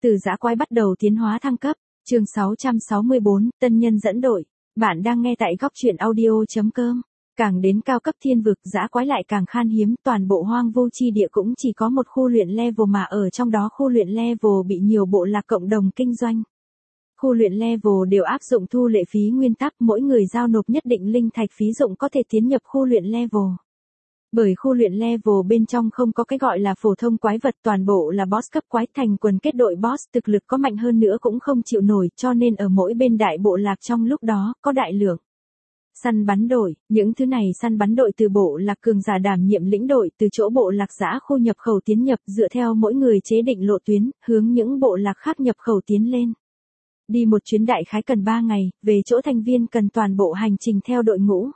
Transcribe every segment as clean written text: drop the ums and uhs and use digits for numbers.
Từ dã quái bắt đầu tiến hóa thăng cấp, chương 664, tân nhân dẫn đội. Bạn đang nghe tại góc truyện audio.com. Càng đến cao cấp thiên vực, dã quái lại càng khan hiếm, toàn bộ hoang vu chi địa cũng chỉ có một khu luyện level mà ở trong đó khu luyện level bị nhiều bộ lạc cộng đồng kinh doanh. Khu luyện level đều áp dụng thu lệ phí nguyên tắc, mỗi người giao nộp nhất định linh thạch phí dụng có thể tiến nhập khu luyện level. Bởi khu luyện level bên trong không có cái gọi là phổ thông quái vật, toàn bộ là boss cấp quái, thành quần kết đội boss, thực lực có mạnh hơn nữa cũng không chịu nổi, cho nên ở mỗi bên đại bộ lạc trong lúc đó, có đại lượng săn bắn đội, những thứ này săn bắn đội từ bộ lạc cường giả đảm nhiệm lĩnh đội, từ chỗ bộ lạc dã khu nhập khẩu tiến nhập, dựa theo mỗi người chế định lộ tuyến, hướng những bộ lạc khác nhập khẩu tiến lên. Đi một chuyến đại khái cần 3 ngày, về chỗ thành viên cần toàn bộ hành trình theo đội ngũ.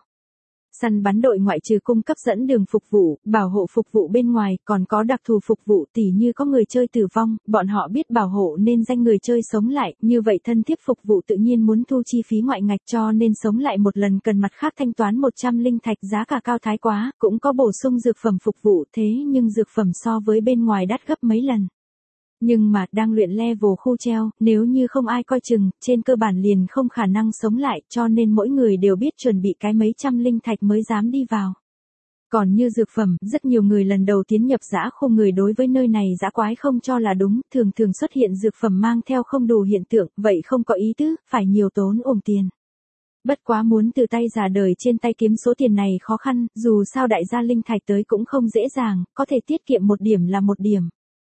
Săn bắn đội ngoại trừ cung cấp dẫn đường phục vụ, bảo hộ phục vụ bên ngoài, còn có đặc thù phục vụ, tỉ như có người chơi tử vong, bọn họ biết bảo hộ nên danh người chơi sống lại, như vậy thân thiếp phục vụ tự nhiên muốn thu chi phí ngoại ngạch, cho nên sống lại một lần cần mặt khác thanh toán 100 linh thạch, giá cả cao thái quá, cũng có bổ sung dược phẩm phục vụ, thế nhưng dược phẩm so với bên ngoài đắt gấp mấy lần. Nhưng mà, đang luyện level khu treo, nếu như không ai coi chừng, trên cơ bản liền không khả năng sống lại, cho nên mỗi người đều biết chuẩn bị cái mấy trăm linh thạch mới dám đi vào. Còn như dược phẩm, rất nhiều người lần đầu tiến nhập dã khu, người đối với nơi này dã quái không cho là đúng, thường thường xuất hiện dược phẩm mang theo không đủ hiện tượng, vậy không có ý tứ, phải nhiều tốn tiền. Bất quá muốn từ tay già đời trên tay kiếm số tiền này khó khăn, dù sao đại gia linh thạch tới cũng không dễ dàng, có thể tiết kiệm một điểm là một điểm.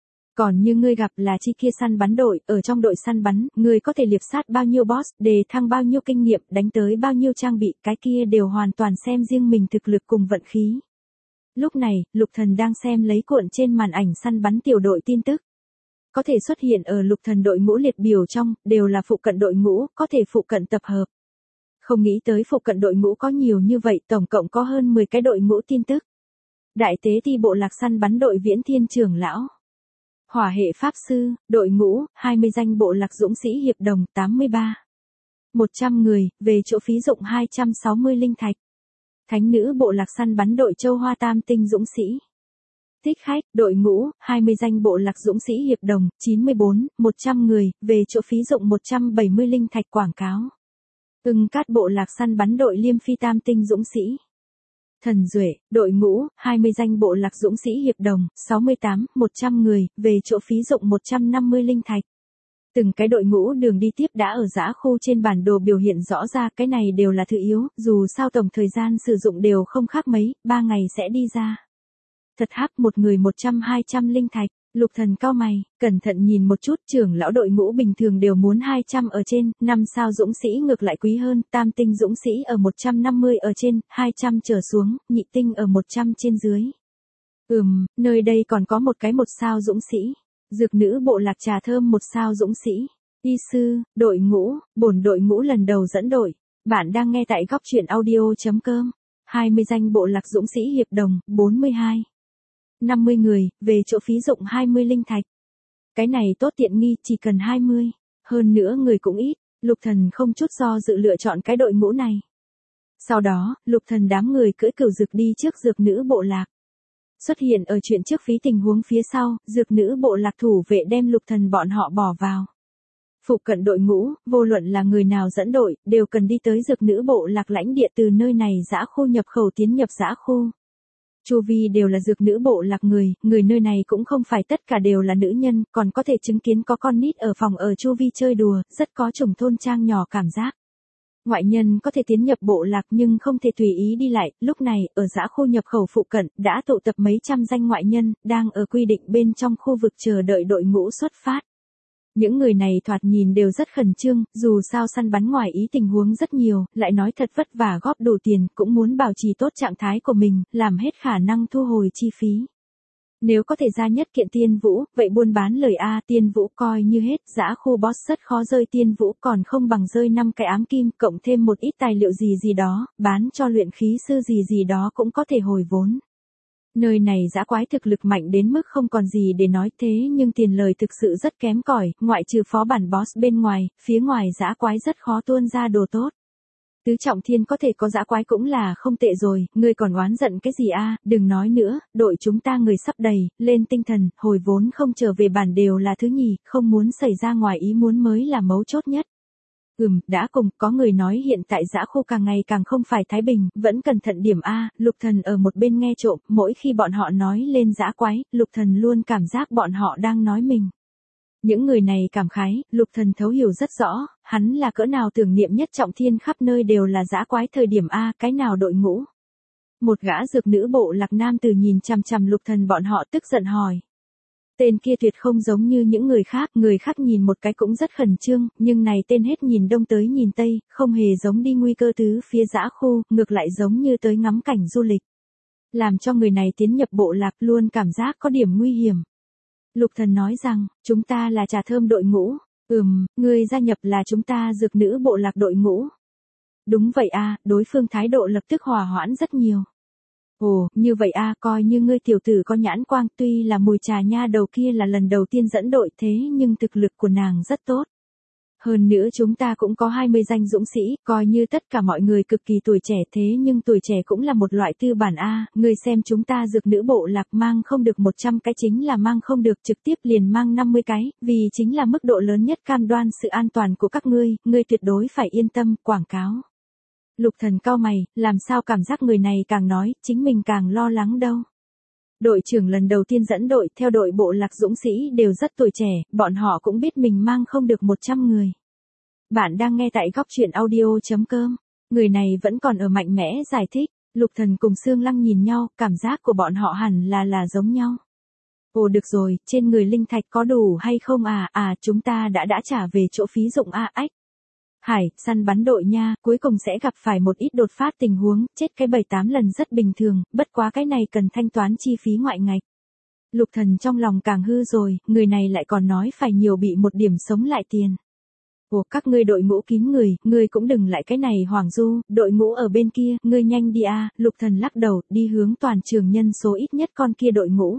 Còn như ngươi gặp là chi kia săn bắn đội, ở trong đội săn bắn, ngươi có thể liệp sát bao nhiêu boss, đề thăng bao nhiêu kinh nghiệm, đánh tới bao nhiêu trang bị, cái kia đều hoàn toàn xem riêng mình thực lực cùng vận khí. Lúc này, Lục Thần đang xem lấy cuộn trên màn ảnh săn bắn tiểu đội tin tức. Có thể xuất hiện ở Lục Thần đội ngũ liệt biểu trong, đều là phụ cận đội ngũ, có thể phụ cận tập hợp. Không nghĩ tới phụ cận đội ngũ có nhiều như vậy, tổng cộng có hơn 10 cái đội ngũ tin tức. Đại tế ti bộ lạc săn bắn đội Viễn Thiên trưởng lão. Hỏa hệ pháp sư, đội ngũ, 20 danh bộ lạc dũng sĩ hiệp đồng, 83. 100 người, về chỗ phí dụng 260 linh thạch. Thánh nữ bộ lạc săn bắn đội châu Hoa Tam tinh dũng sĩ. Thích khách, đội ngũ, 20 danh bộ lạc dũng sĩ hiệp đồng, 94, 100 người, về chỗ phí dụng 170 linh thạch quảng cáo. Ưng Cát bộ lạc săn bắn đội Liêm Phi Tam tinh dũng sĩ. Thần Duệ, đội ngũ, 20 danh bộ lạc dũng sĩ hiệp đồng, 68, 100 người, về chỗ phí dụng 150 linh thạch. Từng cái đội ngũ đường đi tiếp đã ở dã khu trên bản đồ biểu hiện rõ ra, cái này đều là thứ yếu, dù sao tổng thời gian sử dụng đều không khác mấy, 3 ngày sẽ đi ra. Thật hắc, một người 100-200 linh thạch. Lục Thần cau mày, cẩn thận nhìn một chút, trưởng lão đội ngũ bình thường đều muốn 200 ở trên, 5 sao dũng sĩ ngược lại quý hơn, tam tinh dũng sĩ ở 150 ở trên, 200 trở xuống, nhị tinh ở 100 trên dưới. Nơi đây còn có một cái 1 sao dũng sĩ. Dược nữ bộ lạc trà thơm 1 sao dũng sĩ. Y sư, đội ngũ, bổn đội ngũ lần đầu dẫn đội. Bạn đang nghe tại góc truyện audio.com. 20 danh bộ lạc dũng sĩ hiệp đồng, 42. 50 người, về chỗ phí dụng 20 linh thạch. Cái này tốt tiện nghi, chỉ cần 20. Hơn nữa người cũng ít, Lục Thần không chút do dự lựa chọn cái đội ngũ này. Sau đó, Lục Thần đám người cưỡi cửu dược đi trước dược nữ bộ lạc. Xuất hiện ở chuyện trước phí tình huống phía sau, dược nữ bộ lạc thủ vệ đem Lục Thần bọn họ bỏ vào. Phụ cận đội ngũ, vô luận là người nào dẫn đội, đều cần đi tới dược nữ bộ lạc lãnh địa, từ nơi này dã khu nhập khẩu tiến nhập dã khu. Chu vi đều là dược nữ bộ lạc người nơi này cũng không phải tất cả đều là nữ nhân, còn có thể chứng kiến có con nít ở phòng ở chu vi chơi đùa, rất có chủng thôn trang nhỏ cảm giác. Ngoại nhân có thể tiến nhập bộ lạc nhưng không thể tùy ý đi lại, lúc này, ở dã khu nhập khẩu phụ cận, đã tụ tập mấy trăm danh ngoại nhân, đang ở quy định bên trong khu vực chờ đợi đội ngũ xuất phát. Những người này thoạt nhìn đều rất khẩn trương, dù sao săn bắn ngoài ý tình huống rất nhiều, lại nói thật vất vả góp đủ tiền, cũng muốn bảo trì tốt trạng thái của mình, làm hết khả năng thu hồi chi phí. Nếu có thể ra nhất kiện tiên vũ, vậy buôn bán lời tiên vũ coi như hết, dã khu boss rất khó rơi tiên vũ, còn không bằng rơi 5 cái ám kim, cộng thêm một ít tài liệu gì đó, bán cho luyện khí sư gì đó cũng có thể hồi vốn. Nơi này dã quái thực lực mạnh đến mức không còn gì để nói, thế nhưng tiền lời thực sự rất kém cỏi, ngoại trừ phó bản boss bên ngoài, phía ngoài dã quái rất khó tuôn ra đồ tốt. Tứ trọng thiên có thể có dã quái cũng là không tệ rồi, ngươi còn oán giận cái gì a? Đừng nói nữa, đội chúng ta người sắp đầy, lên tinh thần, hồi vốn không trở về bản đều là thứ nhì, không muốn xảy ra ngoài ý muốn mới là mấu chốt nhất. Đã cùng, có người nói hiện tại dã khu càng ngày càng không phải thái bình, vẫn cẩn thận điểm a. Lục Thần ở một bên nghe trộm, mỗi khi bọn họ nói lên dã quái, Lục Thần luôn cảm giác bọn họ đang nói mình. Những người này cảm khái, Lục Thần thấu hiểu rất rõ, hắn là cỡ nào tưởng niệm nhất trọng thiên khắp nơi đều là dã quái thời điểm a, cái nào đội ngũ. Một gã dược nữ bộ lạc nam tử nhìn chằm chằm Lục Thần bọn họ tức giận hỏi. Tên kia tuyệt không giống như những người khác nhìn một cái cũng rất khẩn trương, nhưng này tên hết nhìn đông tới nhìn tây, không hề giống đi nguy cơ tứ phía dã khu, ngược lại giống như tới ngắm cảnh du lịch. Làm cho người này tiến nhập bộ lạc luôn cảm giác có điểm nguy hiểm. Lục Thần nói rằng, chúng ta là trà thơm đội ngũ, người gia nhập là chúng ta dược nữ bộ lạc đội ngũ. Đúng vậy a, đối phương thái độ lập tức hòa hoãn rất nhiều. Ồ, như vậy a, coi như ngươi tiểu tử có nhãn quang, tuy là mùi trà nha đầu kia là lần đầu tiên dẫn đội thế nhưng thực lực của nàng rất tốt. Hơn nữa chúng ta cũng có 20 danh dũng sĩ, coi như tất cả mọi người cực kỳ tuổi trẻ thế nhưng tuổi trẻ cũng là một loại tư bản a, ngươi xem chúng ta dược nữ bộ lạc mang không được 100 cái chính là mang không được trực tiếp liền mang 50 cái, vì chính là mức độ lớn nhất cam đoan sự an toàn của các ngươi tuyệt đối phải yên tâm, quảng cáo. Lục Thần cau mày, làm sao cảm giác người này càng nói, chính mình càng lo lắng đâu. Đội trưởng lần đầu tiên dẫn đội theo đội bộ lạc dũng sĩ đều rất tuổi trẻ, bọn họ cũng biết mình mang không được 100 người. Bạn đang nghe tại góc truyện audio.com. Người này vẫn còn ở mạnh mẽ giải thích. Lục Thần cùng Sương Lăng nhìn nhau, cảm giác của bọn họ hẳn là giống nhau. Ồ được rồi, trên người linh thạch có đủ hay không chúng ta đã trả về chỗ phí dụng ách. Hải, săn bắn đội nha, cuối cùng sẽ gặp phải một ít đột phát tình huống, chết cái 7-8 lần rất bình thường, bất quá cái này cần thanh toán chi phí ngoại ngạch. Lục Thần trong lòng càng hư rồi, người này lại còn nói phải nhiều bị một điểm sống lại tiền. Ồ, các ngươi đội ngũ kín người cũng đừng lại cái này Hoàng Du, đội ngũ ở bên kia, ngươi nhanh đi Lục Thần lắc đầu, đi hướng toàn trường nhân số ít nhất con kia đội ngũ.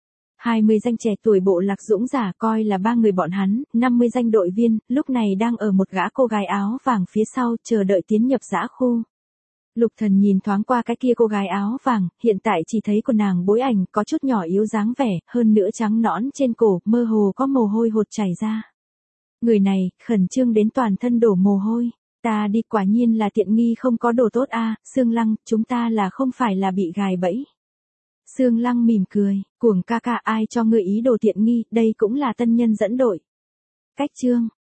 20 danh trẻ tuổi bộ lạc dũng giả coi là 3 người bọn hắn, 50 danh đội viên, lúc này đang ở một gã cô gái áo vàng phía sau, chờ đợi tiến nhập dã khu. Lục Thần nhìn thoáng qua cái kia cô gái áo vàng, hiện tại chỉ thấy của nàng bối ảnh có chút nhỏ yếu dáng vẻ, hơn nữa trắng nõn trên cổ, mơ hồ có mồ hôi hột chảy ra. Người này, khẩn trương đến toàn thân đổ mồ hôi. Ta đi, quả nhiên là tiện nghi không có đồ tốt Sương Lăng, chúng ta là không phải là bị gài bẫy. Sương Lăng mỉm cười, Cuồng ca ca ai cho ngươi ý đồ tiện nghi, đây cũng là tân nhân dẫn đội. Cách chương